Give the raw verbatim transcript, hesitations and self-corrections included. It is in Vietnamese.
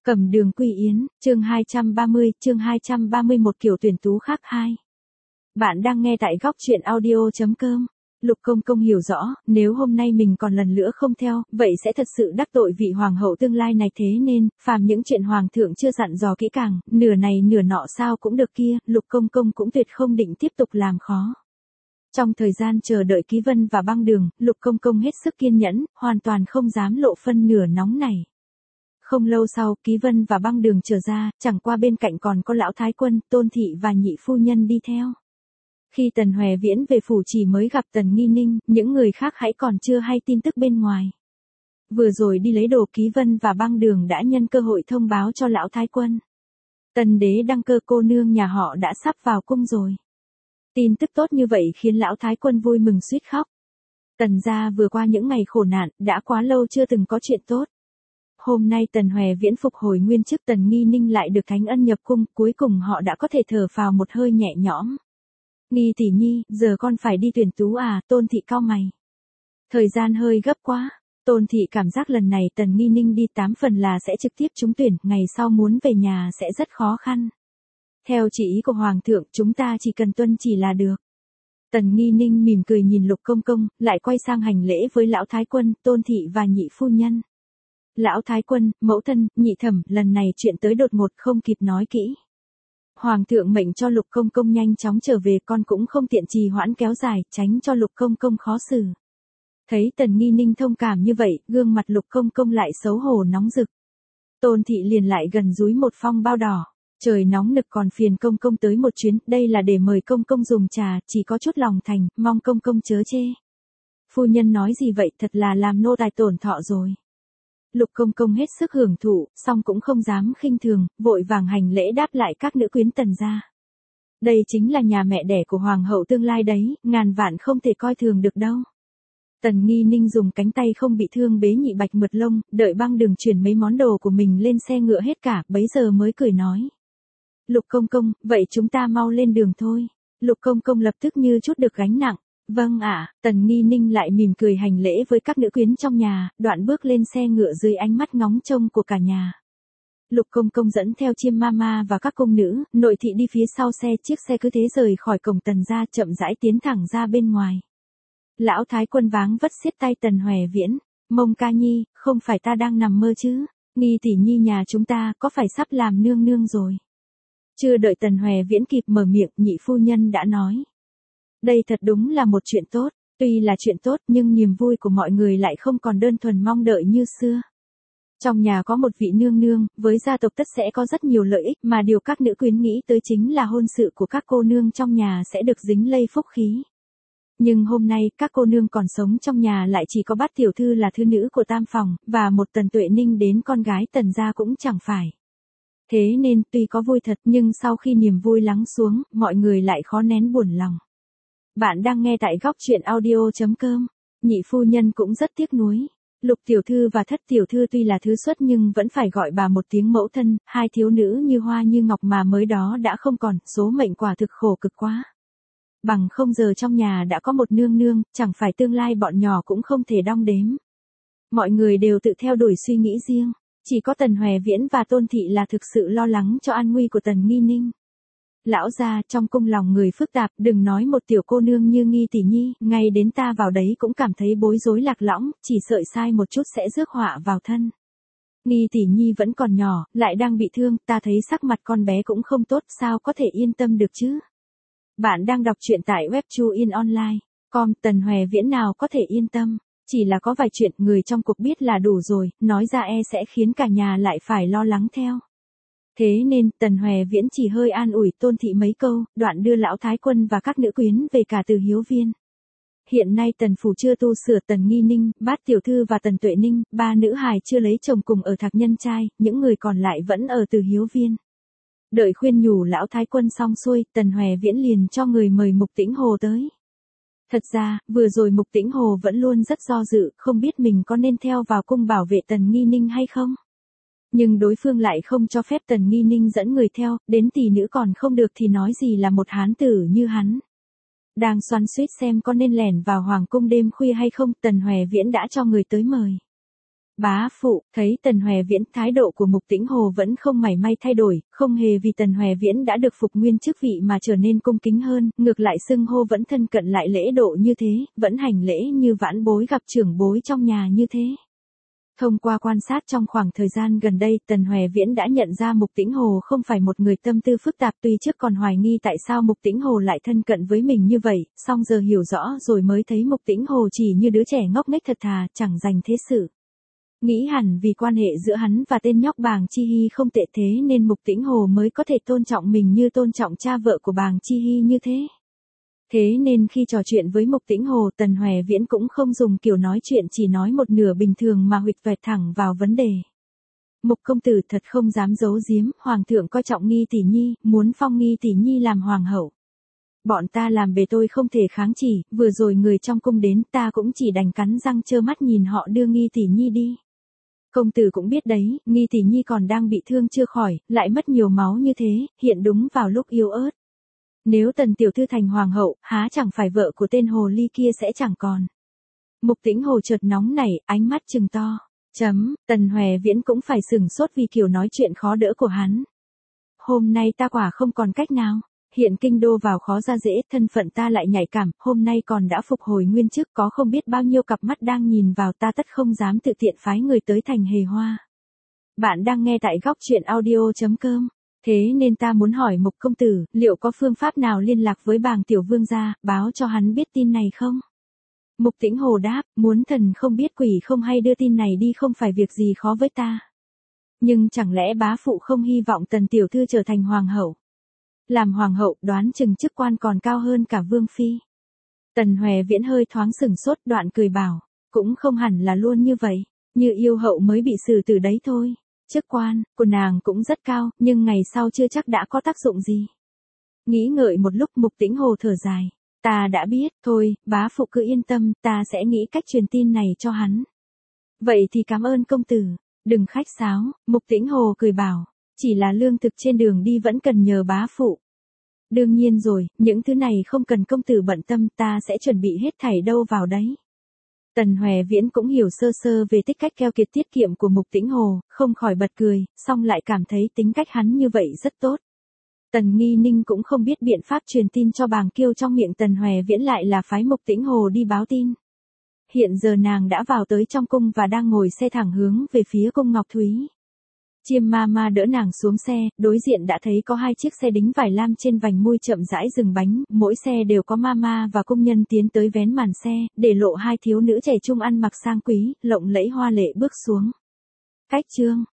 Cẩm Đường Quy Yến, chương hai trăm ba mươi, chương hai trăm ba mươi mốt kiểu tuyển tú khác hai. Bạn đang nghe tại góc truyện audio.com. Lục Công Công hiểu rõ, nếu hôm nay mình còn lần nữa không theo, vậy sẽ thật sự đắc tội vị hoàng hậu tương lai này, thế nên, phàm những chuyện hoàng thượng chưa dặn dò kỹ càng, nửa này nửa nọ sao cũng được kia, Lục Công Công cũng tuyệt không định tiếp tục làm khó. Trong thời gian chờ đợi Ký Vân và Băng Đường, Lục Công Công hết sức kiên nhẫn, hoàn toàn không dám lộ phân nửa nóng này. Không lâu sau, Ký Vân và Băng Đường trở ra, chẳng qua bên cạnh còn có lão thái quân, Tôn thị và nhị phu nhân đi theo. Khi Tần Hoè Viễn về phủ chỉ mới gặp Tần Nghi Ninh, những người khác hãy còn chưa hay tin tức bên ngoài. Vừa rồi đi lấy đồ, Ký Vân và Băng Đường đã nhân cơ hội thông báo cho lão thái quân. Tần đế đăng cơ, cô nương nhà họ đã sắp vào cung rồi. Tin tức tốt như vậy khiến lão thái quân vui mừng suýt khóc. Tần gia vừa qua những ngày khổ nạn, đã quá lâu chưa từng có chuyện tốt. Hôm nay Tần Hoè Viễn phục hồi nguyên chức, Tần Nghi Ninh lại được thánh ân nhập cung, cuối cùng họ đã có thể thở phào một hơi nhẹ nhõm. Nghi tỷ nhi, giờ con phải đi tuyển tú à? Tôn thị cau mày. Thời gian hơi gấp quá. Tôn thị cảm giác lần này Tần Nghi Ninh đi tám phần là sẽ trực tiếp trúng tuyển, ngày sau muốn về nhà sẽ rất khó khăn. Theo chỉ ý của Hoàng thượng, chúng ta chỉ cần tuân chỉ là được. Tần Nghi Ninh mỉm cười nhìn Lục Công Công, lại quay sang hành lễ với lão thái quân, Tôn thị và nhị phu nhân. Lão thái quân, mẫu thân, nhị thẩm, lần này chuyện tới đột ngột không kịp nói kỹ. Hoàng thượng mệnh cho Lục Công Công nhanh chóng trở về, con cũng không tiện trì hoãn kéo dài, tránh cho Lục Công Công khó xử. Thấy Tần Nghi Ninh thông cảm như vậy, gương mặt Lục Công Công lại xấu hổ nóng rực. Tôn thị liền lại gần dúi một phong bao đỏ. Trời nóng nực, còn phiền Công Công tới một chuyến, đây là để mời Công Công dùng trà, chỉ có chút lòng thành, mong Công Công chớ chê. Phu nhân nói gì vậy, thật là làm nô tài tổn thọ rồi. Lục Công Công hết sức hưởng thụ, song cũng không dám khinh thường, vội vàng hành lễ đáp lại các nữ quyến Tần gia. Đây chính là nhà mẹ đẻ của hoàng hậu tương lai đấy, ngàn vạn không thể coi thường được đâu. Tần Nghi Ninh dùng cánh tay không bị thương bế nhị bạch mượt lông, đợi Băng Đường chuyển mấy món đồ của mình lên xe ngựa hết cả, bấy giờ mới cười nói. Lục Công Công, vậy chúng ta mau lên đường thôi. Lục Công Công lập tức như chút được gánh nặng. Vâng ạ. Tần Nghi Ninh lại mỉm cười hành lễ với các nữ quyến trong nhà, đoạn bước lên xe ngựa dưới ánh mắt ngóng trông của cả nhà. Lục Công Công dẫn theo Chiêm Mama và các công nữ, nội thị đi phía sau xe, chiếc xe cứ thế rời khỏi cổng Tần gia, chậm rãi tiến thẳng ra bên ngoài. Lão thái quân váng vất siết tay Tần Hoè Viễn, Mông ca nhi, không phải ta đang nằm mơ chứ? Nghi tỷ nhi nhà chúng ta có phải sắp làm nương nương rồi? Chưa đợi Tần Hoè Viễn kịp mở miệng, nhị phu nhân đã nói. Đây thật đúng là một chuyện tốt, tuy là chuyện tốt nhưng niềm vui của mọi người lại không còn đơn thuần mong đợi như xưa. Trong nhà có một vị nương nương, với gia tộc tất sẽ có rất nhiều lợi ích, mà điều các nữ quyến nghĩ tới chính là hôn sự của các cô nương trong nhà sẽ được dính lây phúc khí. Nhưng hôm nay, các cô nương còn sống trong nhà lại chỉ có Bát tiểu thư là thứ nữ của tam phòng, và một Tần Tuệ Ninh đến con gái Tần gia cũng chẳng phải. Thế nên, tuy có vui thật nhưng sau khi niềm vui lắng xuống, mọi người lại khó nén buồn lòng. Bạn đang nghe tại góc truyện audio.com. Nhị phu nhân cũng rất tiếc nuối. Lục tiểu thư và Thất tiểu thư tuy là thứ xuất nhưng vẫn phải gọi bà một tiếng mẫu thân, hai thiếu nữ như hoa như ngọc mà mới đó đã không còn, số mệnh quả thực khổ cực quá. Bằng không giờ trong nhà đã có một nương nương, chẳng phải tương lai bọn nhỏ cũng không thể đong đếm. Mọi người đều tự theo đuổi suy nghĩ riêng, chỉ có Tần Hoè Viễn và Tôn thị là thực sự lo lắng cho an nguy của Tần Nghi Ninh. Lão gia, trong cung lòng người phức tạp, đừng nói một tiểu cô nương như Nghi tỷ nhi, ngay đến ta vào đấy cũng cảm thấy bối rối lạc lõng, chỉ sợi sai một chút sẽ rước họa vào thân. Nghi tỷ nhi vẫn còn nhỏ, lại đang bị thương, ta thấy sắc mặt con bé cũng không tốt, sao có thể yên tâm được chứ? Bạn đang đọc truyện tại web Chu In Online. Com, Tần Hoè Viễn nào có thể yên tâm, chỉ là có vài chuyện người trong cuộc biết là đủ rồi, nói ra e sẽ khiến cả nhà lại phải lo lắng theo. Thế nên, Tần Hoè Viễn chỉ hơi an ủi Tôn thị mấy câu, đoạn đưa lão thái quân và các nữ quyến về cả Từ Hiếu Viên. Hiện nay Tần phủ chưa tu sửa, Tần Nghi Ninh, Bát tiểu thư và Tần Tuệ Ninh, ba nữ hài chưa lấy chồng cùng ở Thạc Nhân Trai, những người còn lại vẫn ở Từ Hiếu Viên. Đợi khuyên nhủ lão thái quân xong xuôi, Tần Hoè Viễn liền cho người mời Mục Tĩnh Hồ tới. Thật ra, vừa rồi Mục Tĩnh Hồ vẫn luôn rất do dự, không biết mình có nên theo vào cung bảo vệ Tần Nghi Ninh hay không. Nhưng đối phương lại không cho phép Tần Nghi Ninh dẫn người theo, đến tỷ nữ còn không được thì nói gì là một hán tử như hắn. Đang xoắn xuýt xem có nên lẻn vào hoàng cung đêm khuya hay không, Tần Hoè Viễn đã cho người tới mời. Bá phụ, thấy Tần Hoè Viễn, thái độ của Mục Tĩnh Hồ vẫn không mảy may thay đổi, không hề vì Tần Hoè Viễn đã được phục nguyên chức vị mà trở nên cung kính hơn, ngược lại xưng hô vẫn thân cận lại lễ độ như thế, vẫn hành lễ như vãn bối gặp trưởng bối trong nhà như thế. Thông qua quan sát trong khoảng thời gian gần đây, Tần Hoè Viễn đã nhận ra Mục Tĩnh Hồ không phải một người tâm tư phức tạp, tuy trước còn hoài nghi tại sao Mục Tĩnh Hồ lại thân cận với mình như vậy, song giờ hiểu rõ rồi mới thấy Mục Tĩnh Hồ chỉ như đứa trẻ ngốc nghếch thật thà, chẳng dành thế sự. Nghĩ hẳn vì quan hệ giữa hắn và tên nhóc Bàng Chi Hy không tệ thế nên Mục Tĩnh Hồ mới có thể tôn trọng mình như tôn trọng cha vợ của Bàng Chi Hy như thế. Thế nên khi trò chuyện với Mục Tĩnh Hồ, Tần Hoè Viễn cũng không dùng kiểu nói chuyện chỉ nói một nửa bình thường mà huỵch toẹt thẳng vào vấn đề. Mục công tử thật không dám giấu giếm, hoàng thượng coi trọng Nghi tỷ nhi, muốn phong Nghi tỷ nhi làm hoàng hậu. Bọn ta làm bề tôi không thể kháng chỉ, vừa rồi người trong cung đến ta cũng chỉ đành cắn răng trơ mắt nhìn họ đưa Nghi tỷ nhi đi. Công tử cũng biết đấy, Nghi tỷ nhi còn đang bị thương chưa khỏi, lại mất nhiều máu như thế, hiện đúng vào lúc yếu ớt. Nếu Tần tiểu thư thành hoàng hậu, há chẳng phải vợ của tên hồ ly kia sẽ chẳng còn. Mục Tĩnh Hồ chợt nóng nảy, ánh mắt trừng to. Chấm, Tần Hoè Viễn cũng phải sửng sốt vì kiểu nói chuyện khó đỡ của hắn. Hôm nay ta quả không còn cách nào. Hiện kinh đô vào khó ra dễ, thân phận ta lại nhạy cảm, hôm nay còn đã phục hồi nguyên chức, có không biết bao nhiêu cặp mắt đang nhìn vào ta, tất không dám tự tiện phái người tới thành Hề Hoa. Bạn đang nghe tại góc truyện audio chấm com. Thế nên ta muốn hỏi Mục công tử, liệu có phương pháp nào liên lạc với Bàng tiểu vương gia, báo cho hắn biết tin này không? Mục Tĩnh Hồ đáp, muốn thần không biết quỷ không hay đưa tin này đi không phải việc gì khó với ta. Nhưng chẳng lẽ bá phụ không hy vọng Tần tiểu thư trở thành hoàng hậu? Làm hoàng hậu đoán chừng chức quan còn cao hơn cả vương phi. Tần Hoè Viễn hơi thoáng sừng sốt, đoạn cười bảo, cũng không hẳn là luôn như vậy, như yêu hậu mới bị xử tử đấy thôi. Chức quan của nàng cũng rất cao, nhưng ngày sau chưa chắc đã có tác dụng gì. Nghĩ ngợi một lúc, Mục Tĩnh Hồ thở dài. Ta đã biết, thôi, bá phụ cứ yên tâm, ta sẽ nghĩ cách truyền tin này cho hắn. Vậy thì cảm ơn công tử, đừng khách sáo, Mục Tĩnh Hồ cười bảo, chỉ là lương thực trên đường đi vẫn cần nhờ bá phụ. Đương nhiên rồi, những thứ này không cần công tử bận tâm, ta sẽ chuẩn bị hết thảy đâu vào đấy. Tần Hoè Viễn cũng hiểu sơ sơ về tích cách keo kiệt tiết kiệm của Mục Tĩnh Hồ, không khỏi bật cười, song lại cảm thấy tính cách hắn như vậy rất tốt. Tần Nghi Ninh cũng không biết biện pháp truyền tin cho Bàng Kiêu, trong miệng Tần Hoè Viễn lại là phái Mục Tĩnh Hồ đi báo tin. Hiện giờ nàng đã vào tới trong cung và đang ngồi xe thẳng hướng về phía cung Ngọc Thúy. Chiêm ma ma đỡ nàng xuống xe, đối diện đã thấy có hai chiếc xe đính vải lam trên vành môi chậm rãi dừng bánh, mỗi xe đều có ma ma và công nhân tiến tới vén màn xe, để lộ hai thiếu nữ trẻ trung ăn mặc sang quý, lộng lẫy hoa lệ bước xuống. Cách chương